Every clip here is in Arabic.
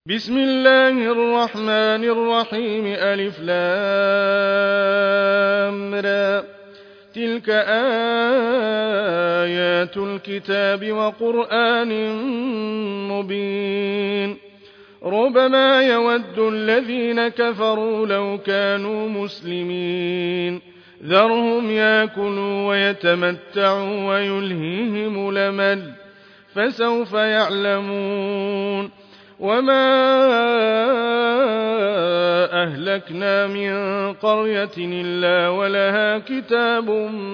بسم الله الرحمن الرحيم ألف لام را تلك آيات الكتاب وقرآن مبين ربما يود الذين كفروا لو كانوا مسلمين ذرهم يأكلوا ويتمتعوا ويلهيهم الأمل فسوف يعلمون وما أهلكنا من قرية إلا ولها كتاب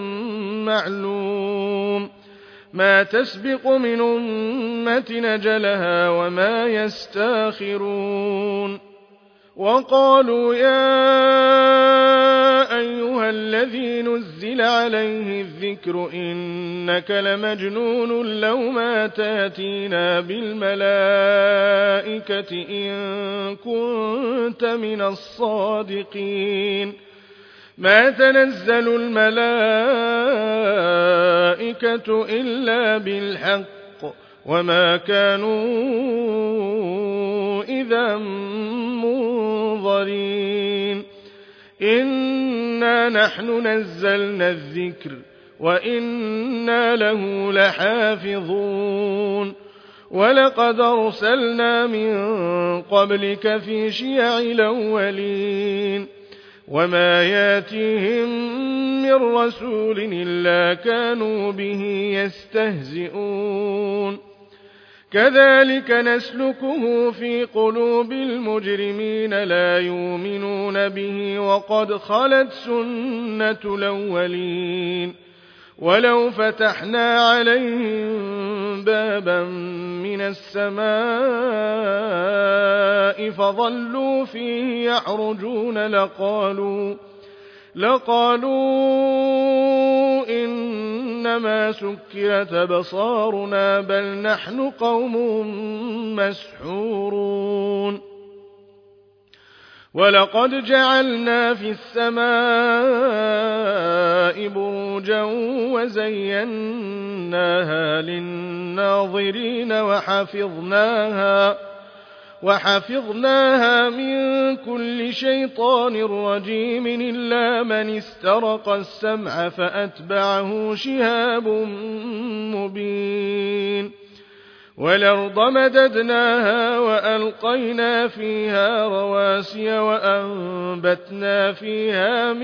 معلوم ما تسبق من أمة أجلها وما يستاخرون وقالوا يا أيها الذي نزل عليه الذكر إنك لمجنون لو ما تأتينا بالملائكة إن كنت من الصادقين ما تنزل الملائكة إلا بالحق وما كانوا إذا منظرين إنا نحن نزلنا الذكر وإنا له لحافظون ولقد أرسلنا من قبلك في شيع الأولين وما ياتيهم من رسول إلا كانوا به يستهزئون كذلك نسلكه في قلوب المجرمين لا يؤمنون به وقد خلت سنة الأولين ولو فتحنا عليهم بابا من السماء فظلوا فيه يعرجون لقالوا إنما سكرت أبصارنا بل نحن قوم مسحورون ولقد جعلنا في السماء بروجا وزيناها للناظرين وحفظناها من كل شيطان رجيم إلا من استرق السمع فأتبعه شهاب مبين والأرض مددناها وألقينا فيها رواسي وأنبتنا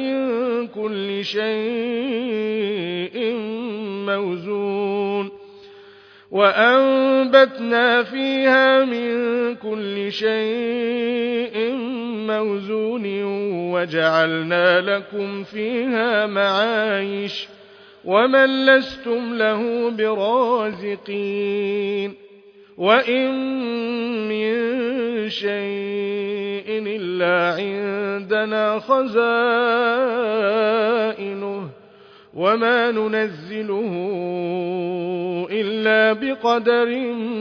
فيها من كل شيء موزون وجعلنا لكم فيها معايش ومن لستم له برازقين وإن من شيء إلا عندنا خزائنه وما ننزله إلا بقدر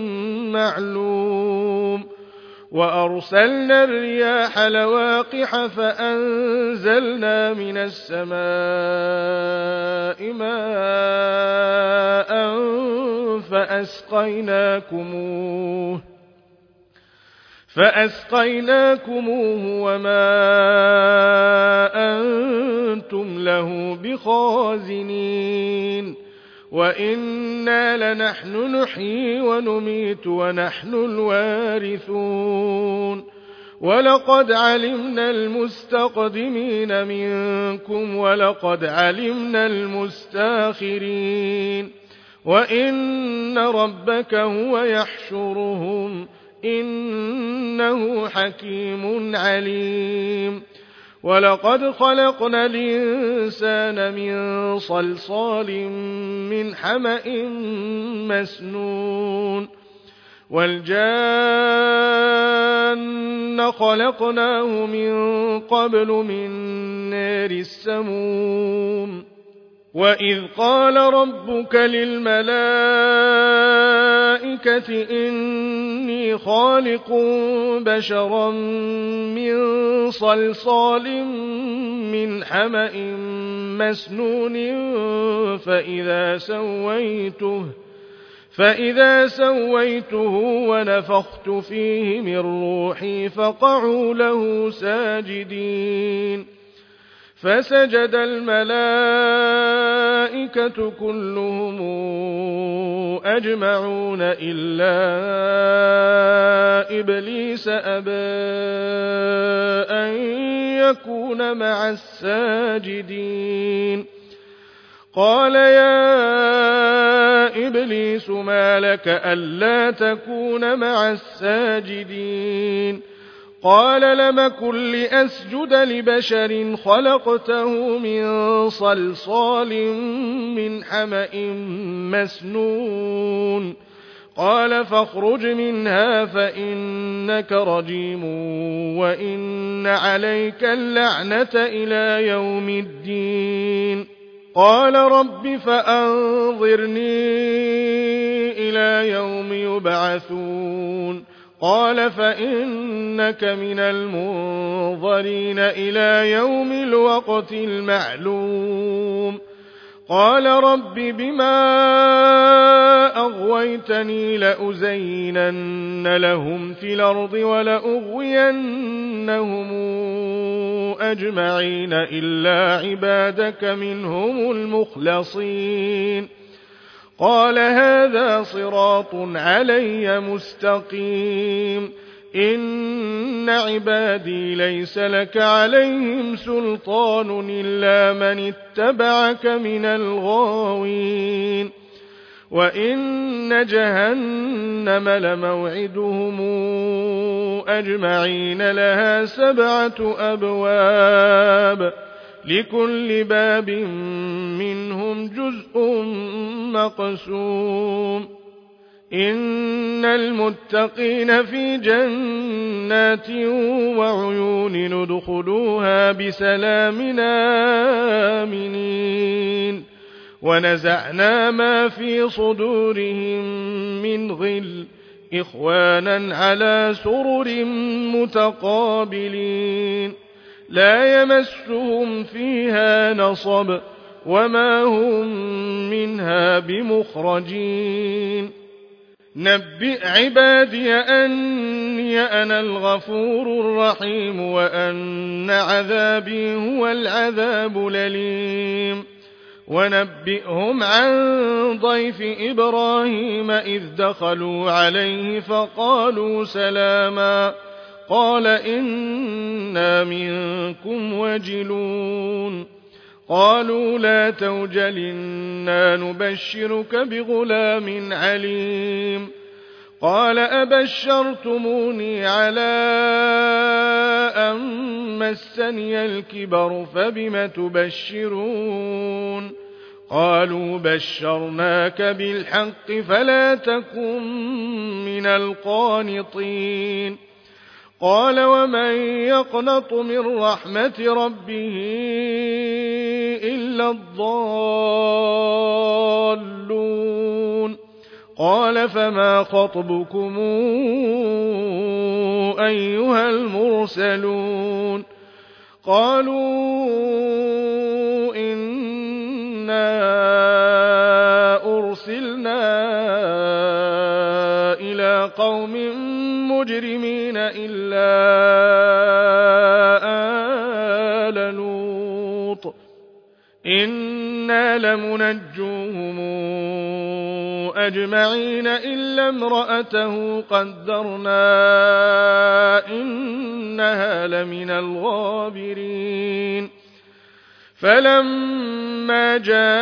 معلوم وأرسلنا الرياح لواقح فأنزلنا من السماء ماء فأسقيناكموه وما أنتم له بخازنين وإنا لنحن نحيي ونميت ونحن الوارثون ولقد علمنا المستقدمين منكم ولقد علمنا المستاخرين وإن ربك هو يحشرهم إنه حكيم عليم ولقد خلقنا الإنسان من صلصال من حمأ مسنون والجان خلقناه من قبل من نار السموم وإذ قال ربك للملائكة إني خالق بشرا من صلصال من حمأ مسنون فإذا سويته ونفخت فيه من روحي فقعوا له ساجدين فسجد الملائكة كلهم أجمعون إلا إبليس أبى أن يكون مع الساجدين قال يا إبليس ما لك ألا تكون مع الساجدين قال لم أكن لأسجد لبشر خلقته من صلصال من حمأ مسنون قال فاخرج منها فإنك رجيم وإن عليك اللعنة إلى يوم الدين قال رب فأنظرني إلى يوم يبعثون قال فإنك من المنظرين إلى يوم الوقت المعلوم قال رب بما أغويتني لأزينن لهم في الأرض ولأغوينهم أجمعين إلا عبادك منهم المخلصين قال هذا صراط علي مستقيم إن عبادي ليس لك عليهم سلطان إلا من اتبعك من الغاوين وإن جهنم لموعدهم أجمعين لها 7 أبواب لكل باب منهم جزء مقسوم إن المتقين في جنات وعيون ندخلوها بسلام آمنين ونزعنا ما في صدورهم من غل إخوانا على سرر متقابلين لا يمسهم فيها نصب وما هم منها بمخرجين نبئ عبادي أني أنا الغفور الرحيم وأن عذابي هو العذاب الأليم ونبئهم عن ضيف إبراهيم إذ دخلوا عليه فقالوا سلاما قال إنا منكم وجلون قالوا لا توجل إنا نبشرك بغلام عليم قال أبشرتموني على أن مسني الكبر فبم تبشرون قالوا بشرناك بالحق فلا تكن من القانطين قال ومن يقنط من رحمة ربه إلا الضالون قال فما خطبكم أيها المرسلون قالوا إنا أرسلنا إلى قوم مجرمين إلا آل لوط إنا لمنجوهم أجمعين إلا امرأته قدرنا إنها لمن الغابرين فلما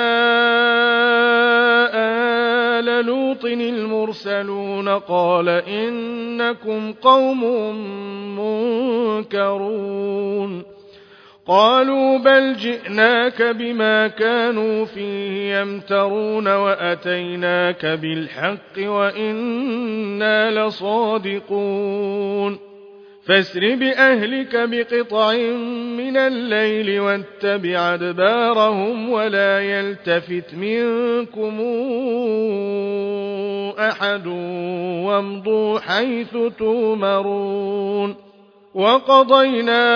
جاء آل لوط المرسلون قال إنكم قوم منكرون قالوا بل جئناك بما كانوا فيه يمترون وأتيناك بالحق وإنا لصادقون فاسر بأهلك بقطع من الليل واتبع أدبارهم ولا يلتفت منكم أحد وامضوا حيث تؤمرون وقضينا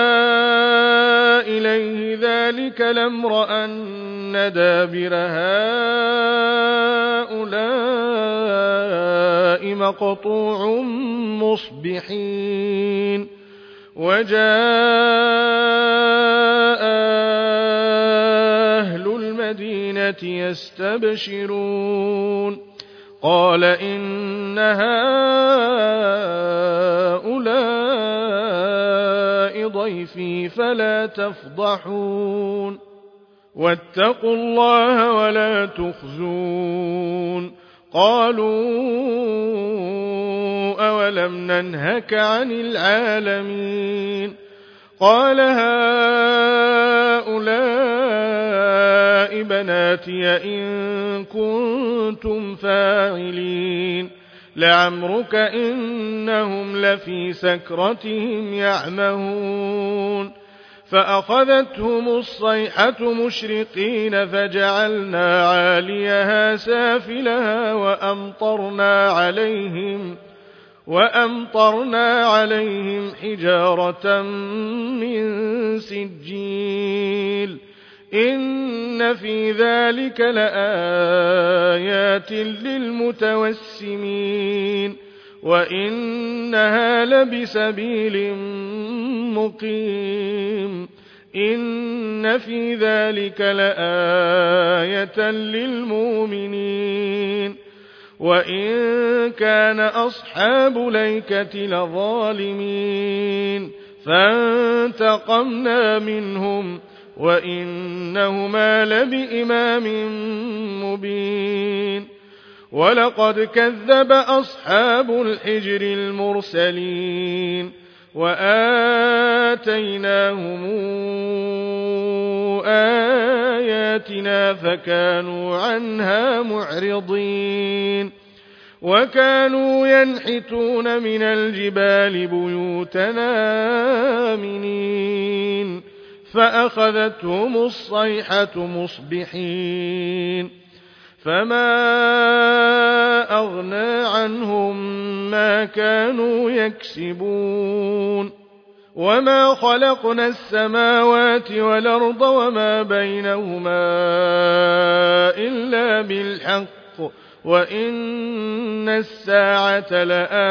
إليه ذلك الأمر أن دابر هؤلاء مقطوع مصبحين وجاء أهل المدينة يستبشرون قال إن هؤلاء ضيفي فلا تفضحون واتقوا الله ولا تخزون قالوا أولم ننهك عن العالمين قال هؤلاء بناتي إن كنتم فاعلين لعمرك إنهم لفي سكرتهم يعمهون فأخذتهم الصيحة مشرقين فجعلنا عاليها سافلها وأمطرنا عليهم حجارة من سجيل إن في ذلك لآيات للمتوسمين وإنها لبسبيل مقيم إن في ذلك لآية للمؤمنين وإن كان أصحاب ليكة لظالمين فانتقمنا منهم وإنهما لبإمام مبين ولقد كذب أصحاب الحجر المرسلين وآتيناهم آياتنا فكانوا عنها معرضين وكانوا ينحتون من الجبال بيوتنا آمنين فأخذتهم الصيحة مصبحين فما أغنى عنهم ما كانوا يكسبون وما خلقنا السماوات والأرض وما بينهما إلا بالحق وإن الساعة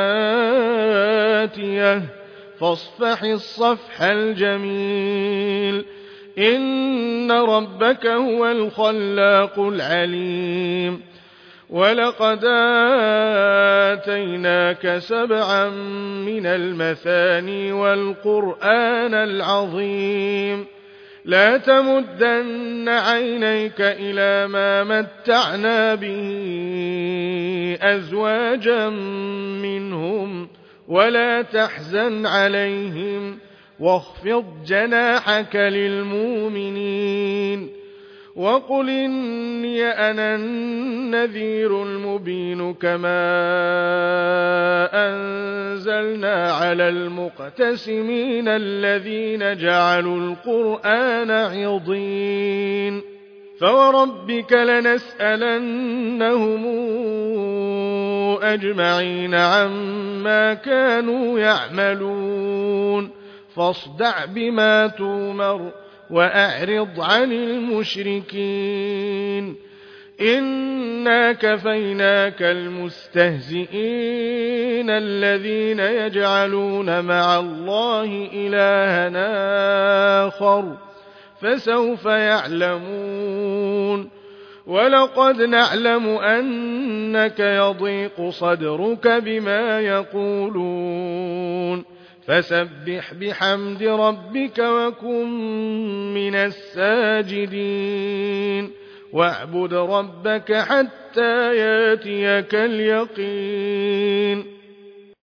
لآتية فاصفح الصفح الجميل إن ربك هو الخلاق العليم ولقد آتيناك 7 من المثاني والقرآن العظيم لا تمدن عينيك إلى ما متعنا به أزواجا منهم ولا تحزن عليهم واخفض جناحك للمؤمنين وقل إني أنا النذير المبين كما أنزلنا على المقتسمين الذين جعلوا القرآن عضين فوربك لنسألنهم أجمعين عما كانوا يعملون فاصدع بما تؤمر وأعرض عن المشركين إنا كفيناك المستهزئين الذين يجعلون مع الله إلها آخر فسوف يعلمون ولقد نعلم أنك يضيق صدرك بما يقولون فسبح بحمد ربك وكن من الساجدين واعبد ربك حتى ياتيك اليقين